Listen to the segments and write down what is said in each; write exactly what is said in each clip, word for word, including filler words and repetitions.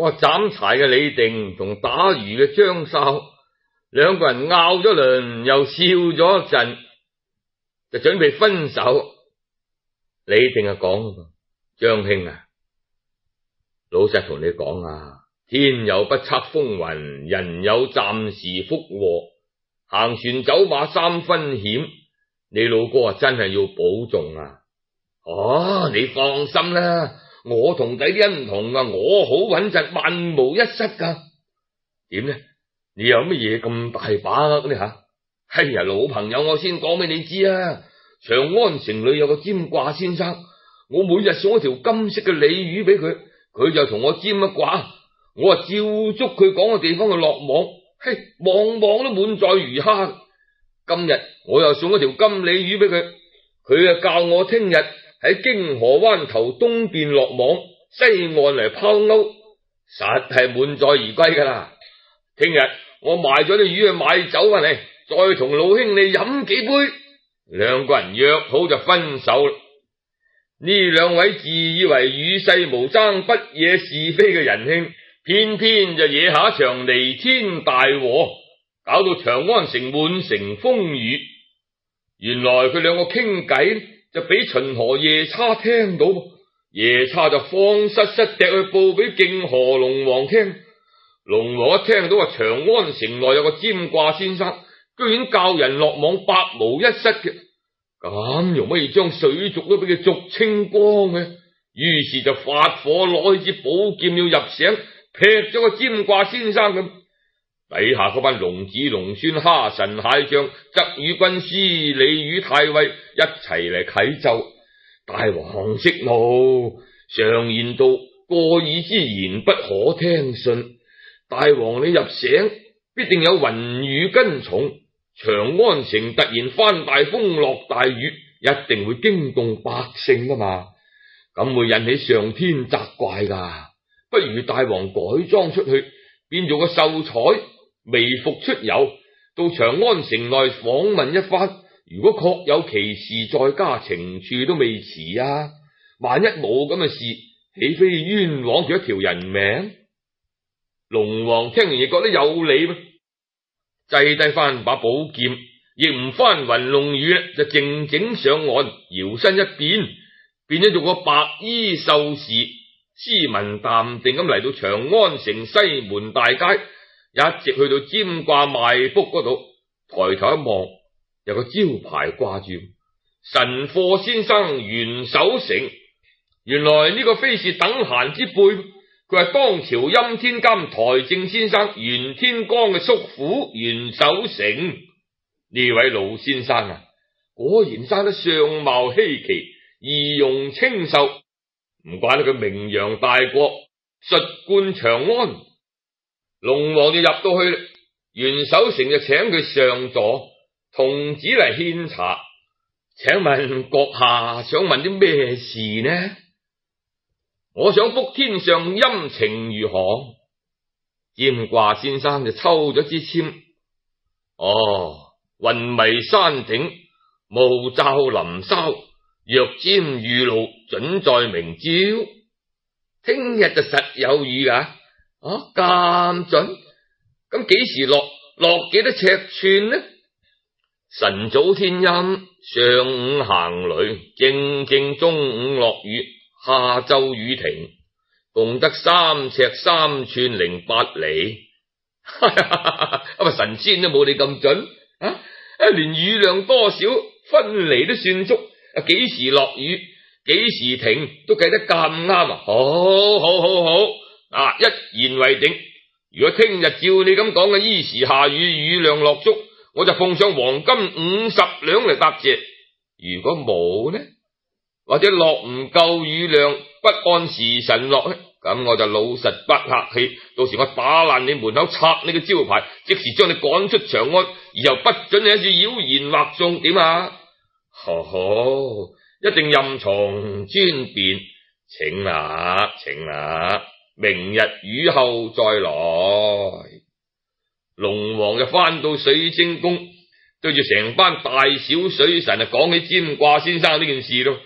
嗰個斬柴嘅李定同打魚嘅張哨兩個人拗咗輪，又笑咗一陣，就準備分手。李定啊講：張兄啊，老實同你講啊，天有不測風雲，人有暫時福禍，行船走馬三分險，你老哥啊真係要保重啊！哦，你放心啦，我同弟啲唔同啊，我好穩陣，萬無一失噶。點呢？你有乜嘢咁大把握呢吓？哎呀，老朋友，我先講俾你知啊，長安城裏有個占卦先生，我每日送一條金色嘅鯉魚俾佢，佢就同我占一卦，我啊照足佢講嘅地方去落網，嘿，網網都滿載魚蝦。今日我又送一條金鯉魚俾佢，佢啊教我聽日喺京河灣頭東邊落網，西岸嚟拋鈎，實係滿載而歸噶啦。聽日我賣咗啲魚去買酒翻嚟，再同老兄你飲幾杯。兩個人約好就分手啦。呢兩位自以為與世無爭、不惹是非嘅仁兄，偏偏就惹下一場彌天大禍，搞到長安城滿城風雨。原來佢兩個傾偈就俾秦河夜叉聽到，夜叉就慌失失趯去報俾涇河龍王聽。龍王一聽到話長安城內有個占卦先生，居然教人落網百無一失嘅，咁容乜易將水族都俾佢逐清光嘅？於是就發火攞起支寶劍要入城劈咗個占卦先生咁。底下嗰班龍子龍孫蝦神蟹將則與軍師李與太尉一齊嚟啟奏。大王息怒，常言道過耳之言不可聽信。大王你入城必定有雲雨跟從，長安城突然翻大風落大雨，一定會驚動百姓噶嘛，咁會引起上天責怪噶。不如大王改裝出去，變做個秀才，微服出遊，到長安城內訪問一番。如果確有其事，再加懲處都未遲啊。萬一冇咁嘅事，豈非冤枉住一條人命？龍王聽完亦覺得有理，制低翻把寶劍，亦唔翻雲龍雨，就靜靜上岸，搖身一變，變咗做個白衣秀士，斯文淡定咁嚟到長安城西門大街，一直去到占卦賣卜嗰度，抬頭一望，有個招牌掛住神貨先生袁守誠。原來呢個非是等閒之輩，佢係當朝欽天監台正先生袁天罡嘅叔父袁守誠。呢位老先生啊，果然生得相貌稀奇，儀容清秀，唔怪得佢名揚大國，術冠長安。龍王就入到去，袁守誠就請佢上座，童子嚟獻茶。請問閣下想問啲咩事呢？我想卜天上陰晴如何？占卦先生就抽咗支簽。哦，雲迷山頂，霧罩林梢，若占雨露，準在明朝。聽日就實有雨噶。啊，咁準？咁幾時落？落幾多尺寸呢？晨早天陰，上午行雷，正正中午落雨，下晝雨停，共得三尺三寸零八里。咁啊，神仙都冇你咁準啊！連雨量多少分離都算足，啊，幾時落雨，幾時停都計得咁啱啊！好，好，好，好啊！一言為定。如果聽日照你咁講嘅依時下雨，雨量落足，我就奉上黃金五十兩嚟答謝。如果冇呢，或者落唔夠雨量，不按時辰落呢，咁我就老實不客氣，到時我打爛你門口，拆你嘅招牌，即時將你趕出長安，以後不准你喺處妖言惑眾，點啊？呵呵，一定任從尊便，請啦，請啦，明日雨後再來。龍王就翻到水晶宮，對住成班大小水神啊講起占卦先生呢件事咯。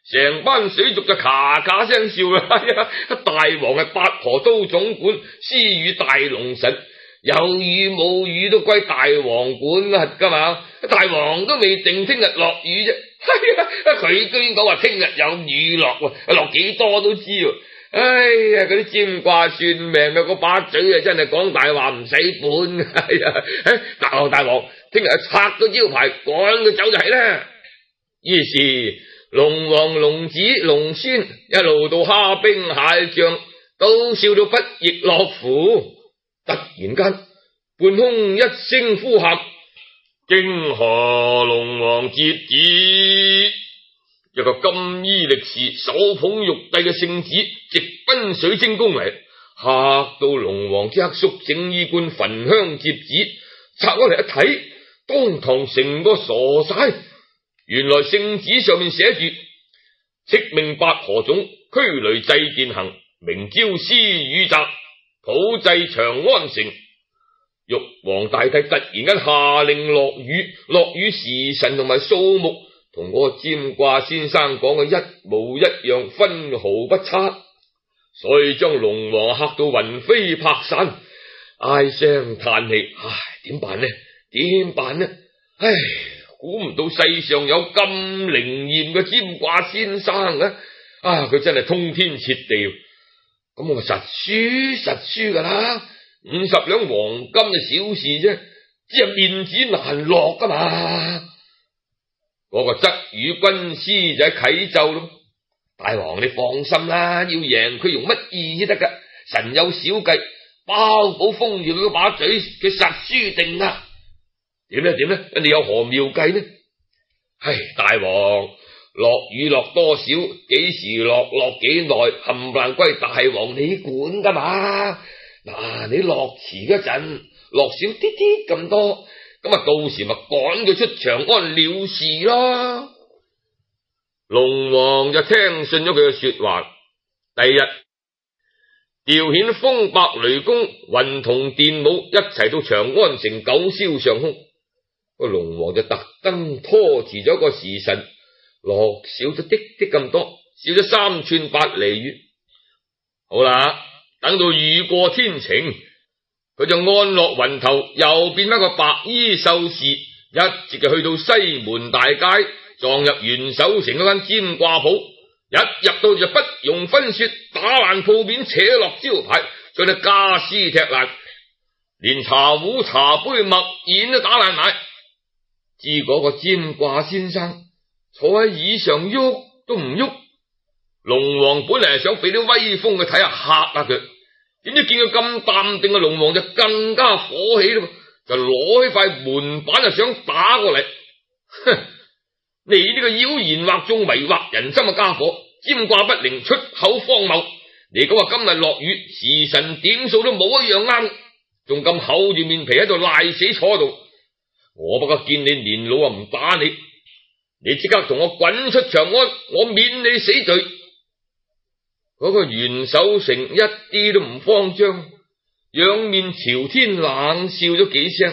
成班水族就咔咔聲笑啦。哎呀，大王係八婆都總管，私語大龍神，有雨冇雨都歸大王管轄噶嘛。大王都未定聽日落雨啫。哎呀，佢居然講話聽日有雨落喎，落幾多都知喎。哎呀，嗰啲占卦算命嘅嗰把嘴啊，真係講大話唔使本。哎呀，哎，大大王，聽日拆咗招牌，趕佢走就係啦。於是龍王、龍子、龍孫一路到蝦兵蟹將，都笑到不亦樂乎。突然間，半空一聲呼喊：京河龍王接旨！一個金衣力士、手捧玉帝嘅聖旨，直奔水晶宮嚟，嚇到龍王即刻縮整衣冠，焚香接旨。拆開嚟一睇，當堂成個傻晒。原來聖旨上面寫住：敕命八婆種，驅雷祭電行，明朝施雨澤，普濟長安城。玉皇大帝突然間下令落雨，落雨時辰同埋數目同嗰個占卦先生講嘅一模一樣，分毫不差，所以將龍王嚇到魂飛魄散，唉聲嘆氣。唉，點辦呢？點辦呢？唉，估唔到世上有咁靈驗嘅占卦先生啊！啊，佢真係通天徹地，咁我實輸實輸噶啦。五十兩黃金就小事啫，只係面子難落噶嘛。嗰、那個則與軍師就喺啟奏咯。大王你放心啦，要贏佢用乜意先得噶？神有小計，包保封住佢把嘴，佢實輸定啦。點呢？點呢？你有何妙計呢？唉，大王，落雨落多少，幾時落，落幾耐，冚唪唥歸大王你管噶嘛。嗱，你落遲嗰陣，落少啲啲咁多，咁啊到時咪趕佢出長安了事咯。龍王就聽信咗佢嘅說話。第二日調遣風伯雷公、雲童電母一齊到長安城九霄上空。個龍王就特登拖遲咗個時辰，落少咗啲啲咁多，少咗三寸八厘月。好啦，等到雨過天晴，佢就安落雲頭，又變翻個白衣秀士，一直就去到西門大街，撞入元首城嗰間占卦鋪，一入到就不容分說，打爛鋪面，扯落招牌，將啲家私踢爛，連茶壺、茶杯、墨硯都打爛埋。至嗰個占卦先生坐喺椅上喐都唔喐。龍王本嚟係想俾啲威風佢睇下，嚇下佢，點知見佢咁淡定嘅龍王就更加火起啦，就攞起塊門板就想打過嚟。哼！你呢個妖言惑眾、迷惑人心嘅家伙，占卦不靈，出口荒謬。你講話今日落雨，時辰點數都冇一樣啱，仲咁厚住面皮喺度賴死坐度。我不過見你年老啊，唔打你，你即刻同我滾出長安，我免你死罪。嗰個袁守誠一啲都唔慌張，仰面朝天冷笑咗幾聲。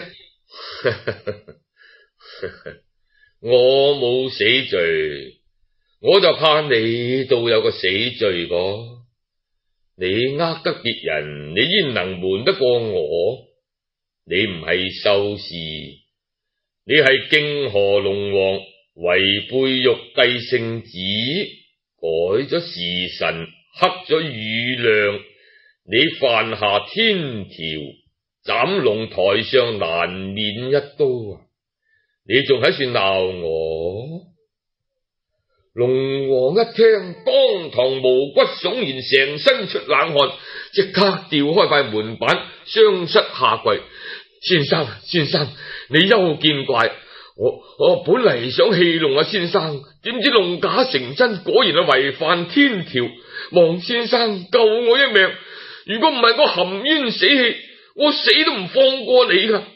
我冇死罪，我就怕你度有個死罪個。你呃得別人，你焉能瞞得過我？你唔係秀士，你係涇河龍王，違背玉帝聖旨，改咗時辰，黑咗雨量，你犯下天條，斬龍台上難免一刀啊！你仲喺處鬧我？龍王一聽，當堂毛骨悚然，成身出冷汗，即刻調開塊門板，雙膝下跪。先生，先生，你休見怪，我我本嚟想戲弄啊先生，點知弄假成真，果然係違犯天條，望先生救我一命。如果唔係我含冤死氣，我死都唔放過你噶。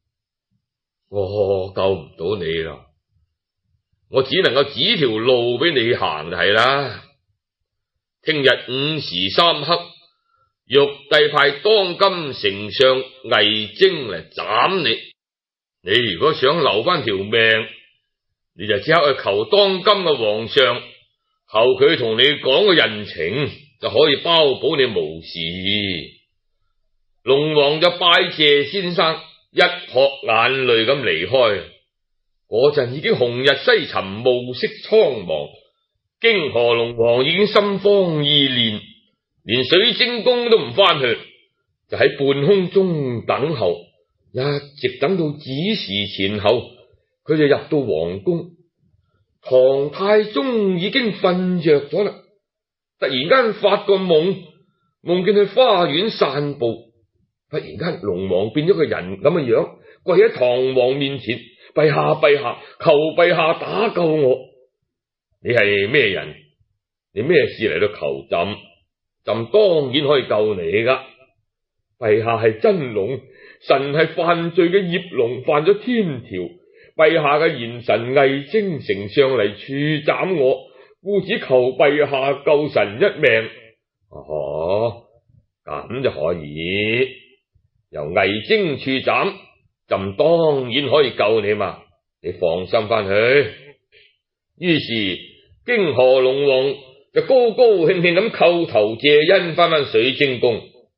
我救唔到你啦，我只能夠指條路俾你行就係啦。聽日午時三刻，玉帝派當今丞相魏徵嚟斬你。你如果想留翻條命，你就即刻去求當今嘅皇上求佢同你講個人情，就可以包保你無事。龍王就拜謝先生，一殼眼淚咁離開。嗰陣已經紅日西沉，暮色蒼茫，京河龍王已經心慌意亂，連水晶宮都唔翻去，就喺半空中等候，一直等到子時前後，佢就入到皇宮。唐太宗已經瞓着咗啦，突然間發個夢，夢見去花園散步，忽然間龍王變咗個人咁嘅樣，跪喺唐王面前，陛下陛下，求陛下打救我。你係咩人？你咩事嚟到求朕？朕當然可以救你噶。陛下係真龍，臣係犯罪嘅孽龍，犯咗天條。陛下嘅賢臣魏徵丞相嚟處斬我，故此求陛下救臣一命。哦，咁就可以由魏徵處斬，朕當然可以救你嘛。你放心翻去。於是京河龍王就高高興興咁叩頭謝恩，翻返水晶宮。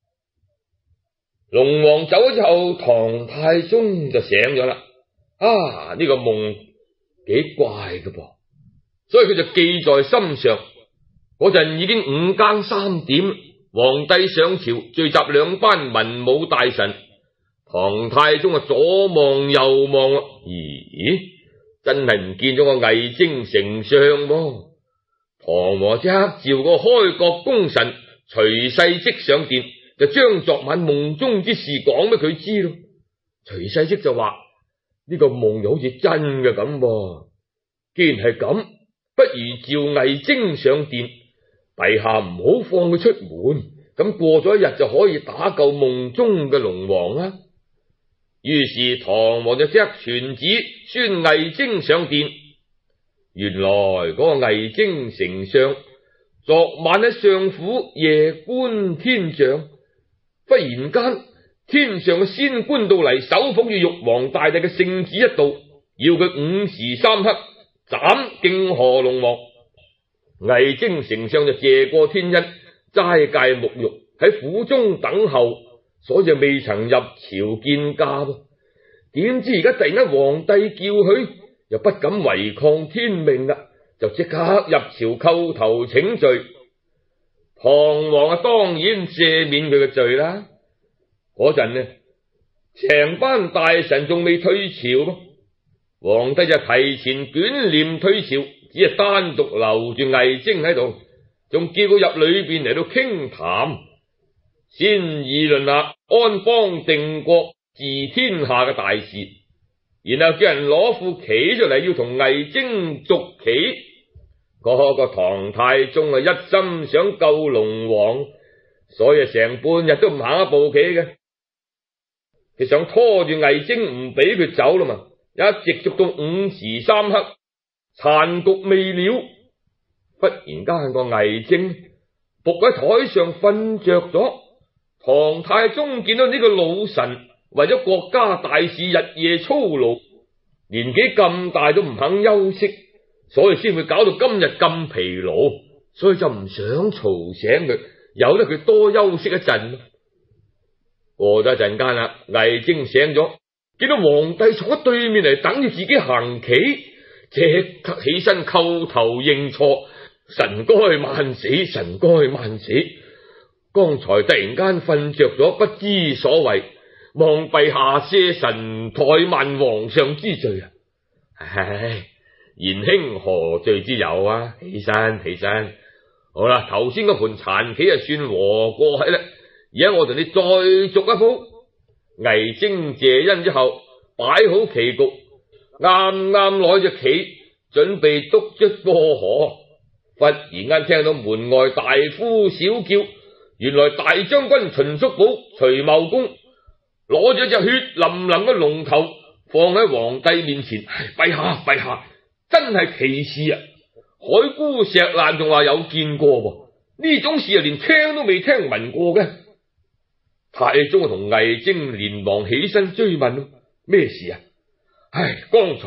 龍王走咗之後，唐太宗就醒咗啦。啊！呢、這個夢幾怪嘅噃，所以佢就記在心上。嗰陣已經五更三點，皇帝上朝，聚集兩班文武大臣。唐太宗啊，左望右望，咦？真係唔見咗個魏徵丞相喎。唐王即刻召個開國功臣徐世積上殿，就將昨晚夢中之事講俾佢知咯。徐世積就話：呢個夢又好似真嘅咁，既然係咁，不如召魏徵上殿，陛下唔好放佢出門，咁過咗一日就可以打救夢中嘅龍王啦。於是唐王就即刻傳旨宣魏徵上殿。原來嗰個魏徵丞相昨晚喺相府夜觀天象，忽然間天上嘅仙官到嚟，手捧住玉皇大帝嘅聖旨一道，要佢午時三刻斬京河龍王。魏徵丞相就謝過天恩，齋戒沐浴喺府中等候，所以就未曾入朝見駕。點知而家突然間皇帝叫佢，又不敢違抗天命啦，就即刻入朝叩頭請罪。唐王啊，當然赦免佢嘅罪啦。嗰陣呢，成班大臣仲未退朝咯，皇帝就提前捲簾退朝，只係單獨留住魏徵喺度，仲叫佢入裏邊嚟到傾談，先議論下安邦定國治天下嘅大事，然後叫人攞副旗出嚟，要同魏徵續旗。嗰個唐太宗啊，一心想救龍王，所以成半日都唔行一步棋嘅。佢想拖住魏徵唔俾佢走啦嘛，一直續到午時三刻，殘局未了。忽然間個魏徵伏喺台上瞓着咗。唐太宗見到呢個老臣為咗國家大事日夜操勞，年紀咁大都唔肯休息，所以先會搞到今日咁疲勞，所以就唔想嘈醒佢，由得佢多休息一陣。過咗一陣間啦，魏徵醒咗，見到皇帝坐喺對面嚟等住自己行棋，即刻起身叩頭認錯，臣該萬死，臣該萬死。剛才突然間瞓着咗，不知所謂，望陛下赦臣怠慢皇上之罪啊！唉，賢兄何罪之有啊？起身起身，好啦，頭先嗰盤殘棋啊，算和過去啦。而家我同你再續一鋪。魏徵謝恩之後，擺好棋局，啱啱攞隻棋準備督出過河，忽然間聽到門外大呼小叫，原來大將軍秦叔寶、徐茂公攞咗隻血淋淋嘅龍頭放喺皇帝面前。陛下陛下，真係奇事啊！海枯石爛仲話有見過噃，呢種事啊連聽都未聽聞過嘅。太宗同魏徵連忙起身追問：咩事啊？唉，剛才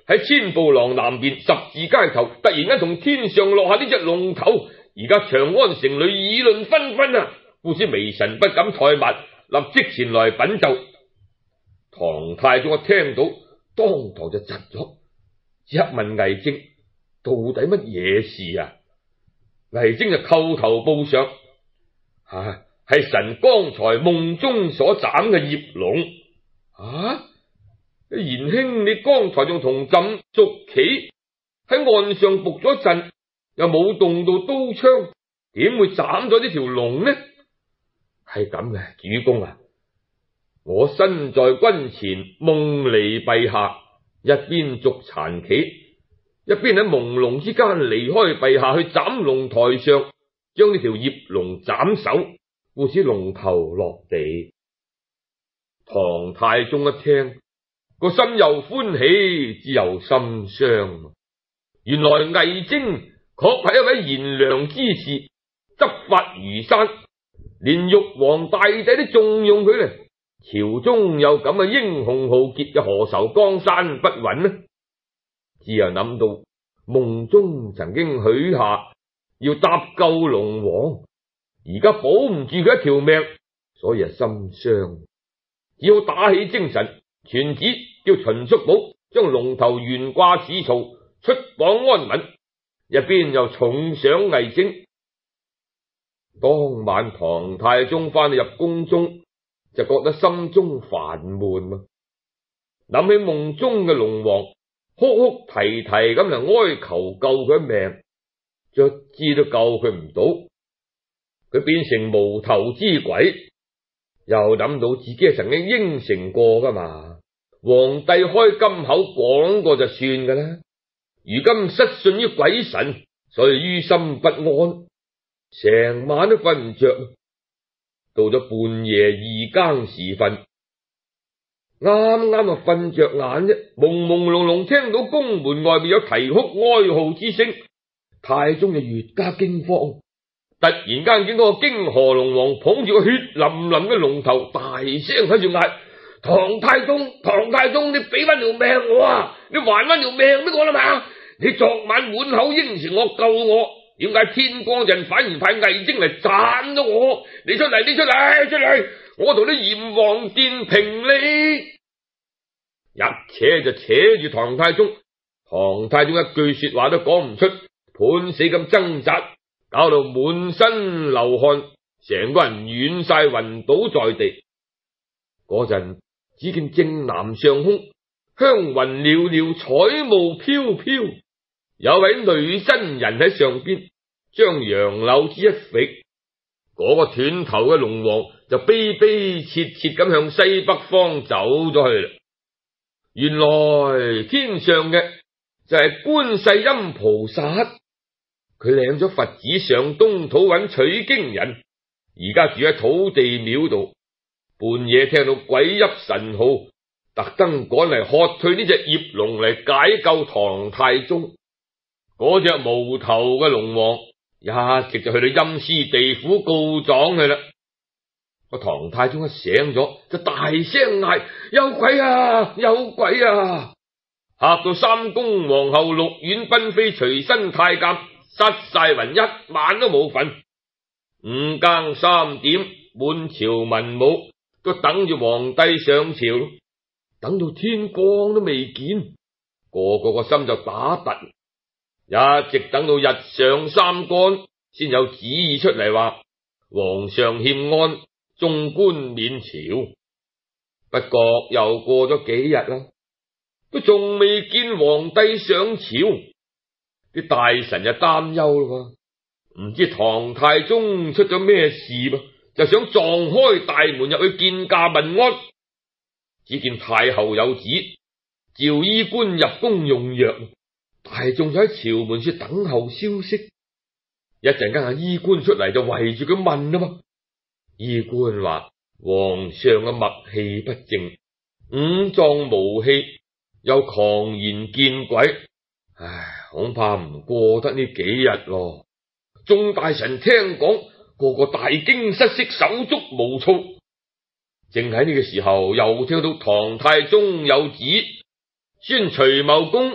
喺千步廊南邊十字街頭，突然間從天上落下呢隻龍頭，而家長安城裏議論紛紛啊！故此微臣不敢怠慢，立即前來稟奏。唐太宗一聽到，當堂就窒咗，即刻問魏徵到底乜嘢事啊？魏徵就叩頭報上，啊，係臣剛才夢中所斬嘅葉龍。啊，賢兄，你剛才仲同朕捉棋喺岸上伏咗陣，又冇動到刀槍，點會斬咗呢條龍呢？係咁嘅，主公啊，我身在軍前夢離陛下，一邊捉殘棋，一邊喺朦朧之間離開陛下去斬龍台上，將呢條葉龍斬首，故此龍頭落地。唐太宗一聽，個心又歡喜，只又心傷。原來魏徵確係一位賢良之士，執法如山，連玉皇大帝都重用佢咧。朝中有咁嘅英雄豪傑，又何愁江山不穩呢？只又諗到夢中曾經許下要搭救龍王，而家保唔住佢一條命，所以係心傷，只好打起精神，傳旨叫秦叔寶將龍頭懸掛紫槽，出榜安穩，一邊又重賞魏徵。當晚唐太宗翻去入宮中，就覺得心中煩悶啊，諗起夢中嘅龍王，哭哭啼啼咁嚟哀求救佢一命，卒之都救佢唔到，佢變成無頭之鬼。又諗到自己係曾經應承過噶嘛，皇帝開金口講過就算噶啦，如今失信於鬼神，所以於心不安，成晚都瞓唔着。到咗半夜二更時分，啱啱啊瞓着眼啫，朦朦朧朧聽到宮門外面有啼哭哀號之聲，太宗就越加驚慌。突然間見到個京河龍王捧住個血淋淋嘅龍頭，大聲喺度嗌：唐太宗，唐太宗，你俾翻條命我啊！你還翻條命俾我啦嘛！你昨晚滿口應承我救我，點解天光陣反而派魏徵嚟斬咗我？你出嚟，你出嚟，出嚟！我同你閻王殿評理。一扯就扯住唐太宗，唐太宗一句說話都講唔出，判死咁掙扎，搞到滿身流汗，成個人軟晒，暈倒在地。嗰陣只見正南上空香雲裊裊，彩霧飄飄，有位女真人喺上邊將楊柳枝一揈，嗰、那個斷頭嘅龍王就悲悲切切咁向西北方走咗去啦。原來天上嘅就係觀世音菩薩，佢領咗佛旨上東土揾取經人，而家住喺土地廟度。半夜聽到鬼泣神號，特登趕嚟喝退呢隻葉龍嚟解救唐太宗。嗰隻無頭嘅龍王一直就去到陰司地府告狀去啦。個唐太宗一醒咗，就大聲嗌：有鬼啊，有鬼啊！嚇到三宮皇后、六院嬪妃隨身太監失晒魂，一晚都冇瞓。五更三點，滿朝文武都等住皇帝上朝，等到天光都未見，個個個心就打突，一直等到日上三竿，先有旨意出嚟話皇上欠安，眾官免朝。不過又過咗幾日啦，都仲未見皇帝上朝，啲大臣就擔憂咯，唔知唐太宗出咗咩事噃，就想撞開大門入去見駕問安。只見太后有旨，召醫官入宮用藥，大眾就喺朝門處等候消息。一陣間，阿醫官出嚟就圍住佢問啦嘛。醫官話：皇上嘅脈氣不正，五臟無氣，又狂言見鬼，唉，恐怕唔過得呢幾日咯。眾大臣聽講，個個大驚失色，手足無措。正喺呢個時候，又聽到唐太宗有旨，宣徐茂公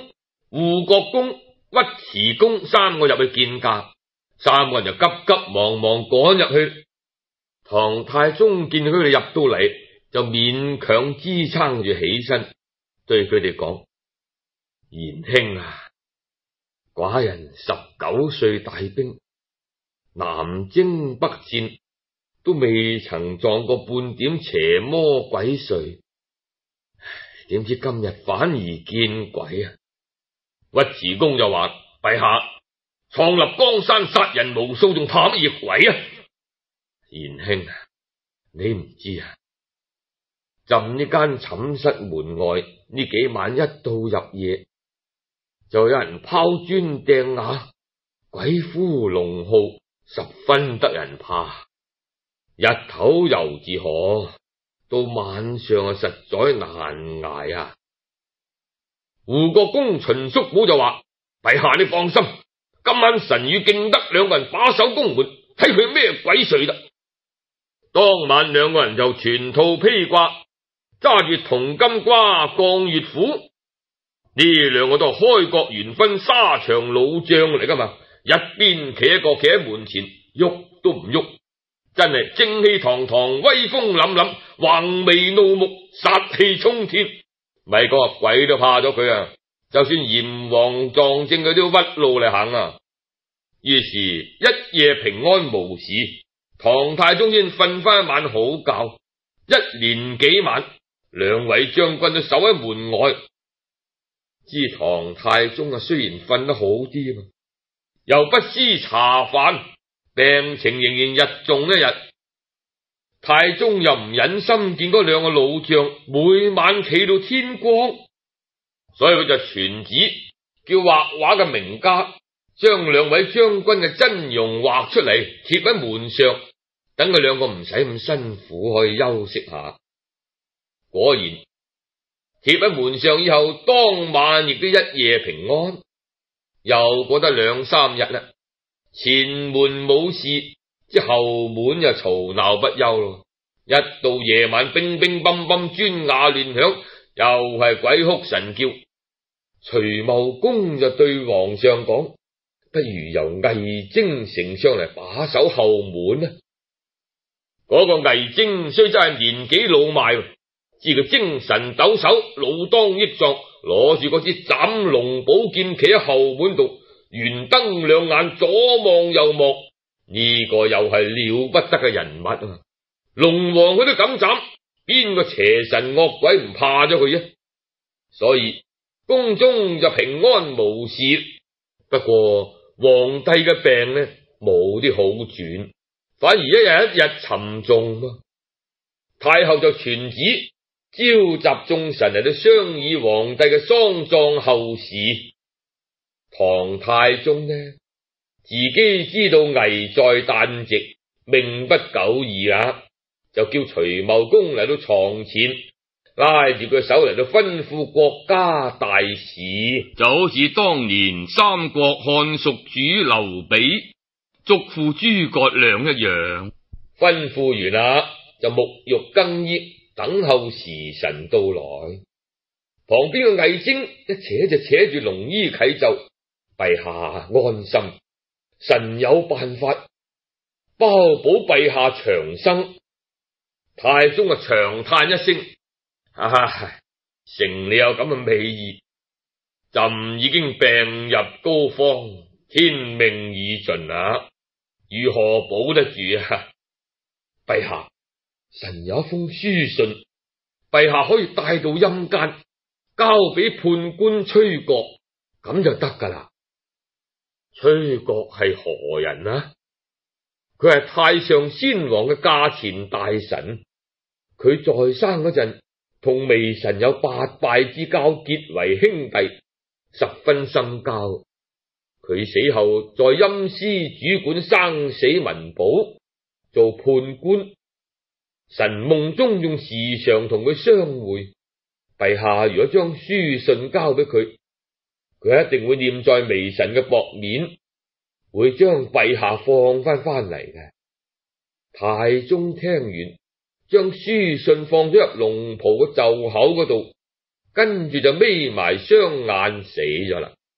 護國公、尉遲恭三個入去見駕，三個人就急急忙忙趕入去。唐太宗見佢哋入到嚟，就勉強支撐住起身，對佢哋講：賢兄啊，寡人十九歲大兵，南征北戰，都未曾撞過半點邪魔鬼祟，點知今日反而見鬼啊！尉遲恭就話：陛下創立江山，殺人無數，仲怕乜嘢鬼啊？賢兄啊，你唔知啊，朕呢間寢室門外呢幾晚一到入夜，就有人拋磚掟瓦，鬼呼龍號，十分得人怕。日頭猶自可，到晚上啊，實在難捱啊！護國公秦叔寶就話：陛下你放心，今晚臣與敬德兩個人把守宮門，睇佢咩鬼祟得。當晚兩個人就全套披掛，揸住銅金瓜、降月斧，呢兩個都係開國元勳、沙場老將嚟噶嘛，一邊企一個企喺門前，喐都唔喐，真係正氣堂堂、威風凜凜、橫眉怒目、殺氣沖天，咪講話鬼都怕咗佢啊！就算閻王撞正佢都屈路嚟行啊！於是，一夜平安無事。唐太宗先瞓翻一晚好覺，一連幾晚，兩位將軍都守喺門外。知唐太宗啊，雖然瞓得好啲嘛，又不思茶飯，病情仍然日重一日。太宗又唔忍心見嗰兩個老將每晚企到天光，所以佢就傳旨叫畫畫嘅名家將兩位將軍嘅真容畫出嚟，貼喺門上，等佢兩個唔使咁辛苦，可以休息下。果然貼喺門上以後，當晚亦都一夜平安。又過得兩三日啦，前門冇事，即後門就嘈鬧不休咯。一到夜晚，乒乒乓乓，磚瓦亂響，又係鬼哭神叫。徐茂公就對皇上講：不如由魏徵丞相嚟把守後門啊！嗰個魏徵雖真係年紀老邁，知佢精神抖擻，老當益壯，攞住嗰支斬龍寶劍企喺後門度，圓瞪兩眼，左望右望，呢、這個又係了不得嘅人物啊！龍王佢都敢斬，邊個邪神惡鬼唔怕咗佢啊？所以宮中就平安無事。不過皇帝嘅病呢，冇啲好轉，反而一日一日沉重啊。太后就傳旨召集眾臣嚟到商議皇帝嘅喪葬後事。唐太宗呢，自己知道危在旦夕，命不久矣啊，就叫徐茂公嚟到床前，拉住佢手嚟到吩咐國家大事， 就好似當年三國漢屬主劉備囑咐諸葛亮一樣。 吩咐完啦，就沐浴更衣，等候時辰到來。旁邊嘅魏徵一扯就扯住龍衣啟奏：陛下安心，臣有辦法包保陛下長生。太宗啊長嘆一聲：唉，承你有咁嘅美意，朕已經病入膏肓，天命已盡啦，如何保得住啊？陛下，臣有一封書信，陛下可以帶到陰間，交俾判官崔國，咁就得噶啦。崔國係何人啊？佢係太上先皇嘅駕前大臣，佢在生嗰陣同微臣有八拜之交，結為兄弟，十分深交。佢死後在陰司主管生死文簿，做判官。臣夢中仲時常同佢相會。陛下如果將書信交俾佢，佢一定會念在微臣嘅薄面，會將陛下放翻翻嚟嘅。太宗聽完，將書信放咗入龍袍嘅袖口嗰度，跟住就眯埋雙眼死咗啦。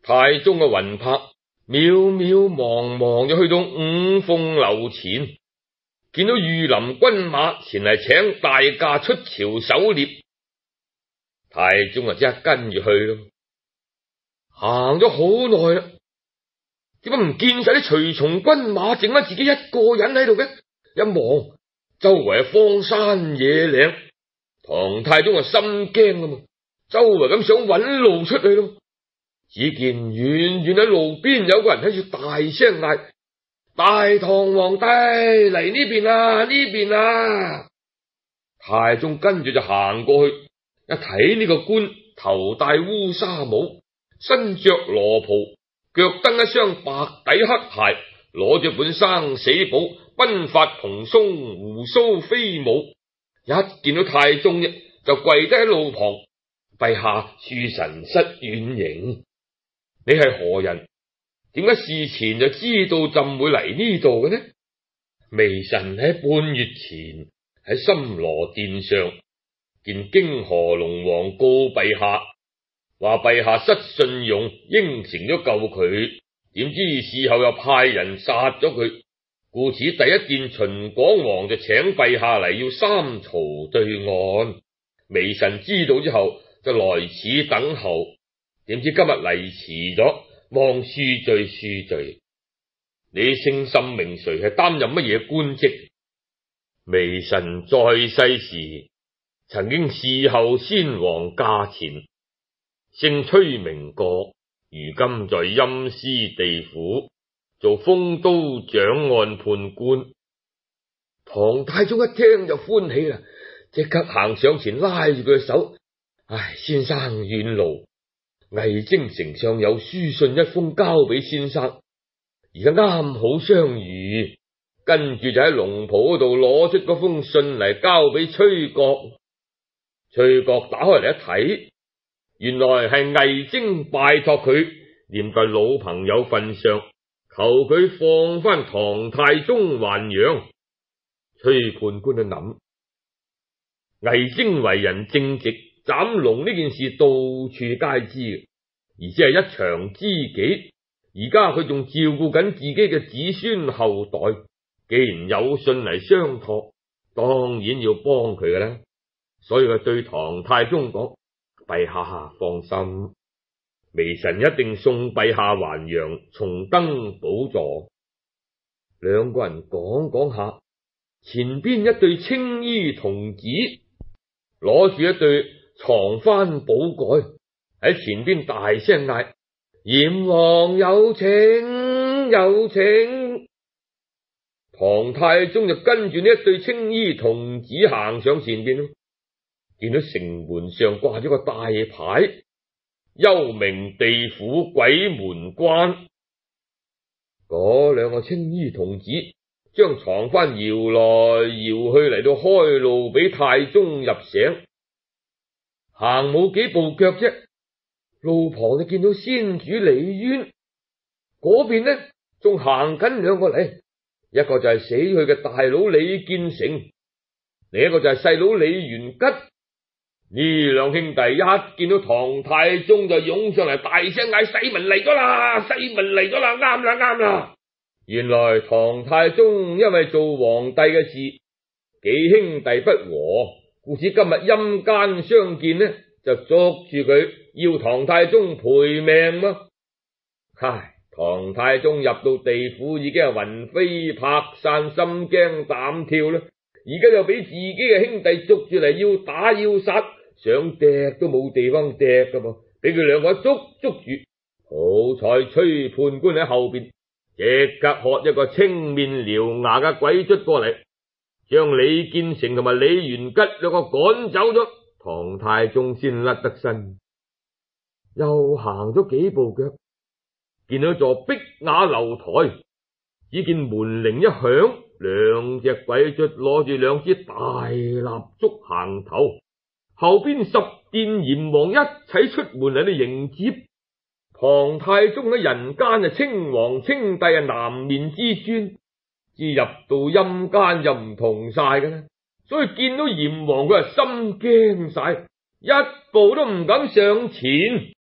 太宗嘅魂魄渺渺茫茫就去到五鳳樓前，見到御林軍馬前嚟請大駕出朝狩獵，太宗啊即刻跟住去咯。行咗好耐啦，點解唔見晒啲隨從軍馬，剩翻自己一個人喺度嘅？一望周圍係荒山野嶺，唐太宗啊心驚啊嘛，周圍咁想揾路出去咯。只見遠遠喺路邊有個人喺度大聲嗌：大唐皇帝嚟呢邊啊，呢邊啊！太宗跟住就行過去，一睇呢個官頭戴烏紗帽，身着羅袍，腳蹬一雙白底黑鞋，攞住本生死簿，鬢髮蓬鬆，鬍鬚飛舞。一見到太宗啫，就跪低喺路旁：陛下恕臣失遠迎。你係何人？點解事前就知道朕會嚟呢度嘅呢？微臣喺半月前喺深羅殿上見京河龍王告陛下，話陛下失信用，應承咗救佢，點知事後又派人殺咗佢，故此第一殿秦廣王就請陛下嚟要三朝對岸。微臣知道之後就來此等候，點知今日嚟遲咗，望恕罪恕罪。你姓甚名誰，係擔任乜嘢官職？微臣在世時曾經侍候先皇駕前，姓崔名過，如今在陰司地府做豐都掌案判官。唐太宗一聽就歡喜啦，即刻行上前拉住佢嘅手：唉，先生遠路，魏征丞相有書信一封交俾先生，而家啱好相遇，跟住就喺龍袍嗰度攞出嗰封信嚟交俾崔國。崔國打開嚟一睇，原來係魏徵拜託佢念在老朋友份上，求佢放翻唐太宗還陽。崔判官一諗，魏徵為人正直，斬龍呢件事到處皆知，而且係一場知己。而家佢仲照顧緊自己嘅子孫後代，既然有信嚟相託，當然要幫佢㗎啦。所以佢對唐太宗講：陛下放心，微臣一定送陛下還陽，重登寶座。兩個人講講下，前邊一對青衣童子攞住一對藏幡寶蓋喺前邊大聲嗌：閻王有請有請。唐太宗就跟住呢一對青衣童子行上前邊，見到城門上掛咗個大牌：幽冥地府鬼門關。嗰兩個青衣童子將藏幡搖來搖去，嚟到開路俾太宗入城。行冇幾步腳啫，路旁就見到先主李淵，嗰邊呢仲行緊兩個嚟，一個就係死去嘅大佬李建成，另一個就係細佬李元吉。呢兩兄弟一見到唐太宗就湧上嚟，大聲嗌：世民嚟咗啦，世民嚟咗啦，啱啦啱啦！原來唐太宗因為做皇帝嘅事，幾兄弟不和，故此今日陰間相見呢，就捉住佢要唐太宗賠命咯。唉，唐太宗入到地府已經係魂飛魄散，心驚膽跳啦，而家又俾自己嘅兄弟捉住嚟要打要殺，想趯都冇地方趯噶噃，俾佢兩個捉捉住。好彩崔判官喺後邊即刻喝一個青面獠牙嘅鬼卒過嚟，將李建成同埋李元吉兩個趕走咗，唐太宗先甩得身。又行咗幾步腳，見到一座碧瓦樓台，只見門鈴一響，兩隻鬼卒攞住兩支大蠟燭行頭，後邊十殿閻王一齊出門嚟到迎接。唐太宗喺人間就稱王稱帝啊，南面之尊，至入到陰間就唔同晒嘅啦。所以見到閻王佢係心驚晒，一步都唔敢上前。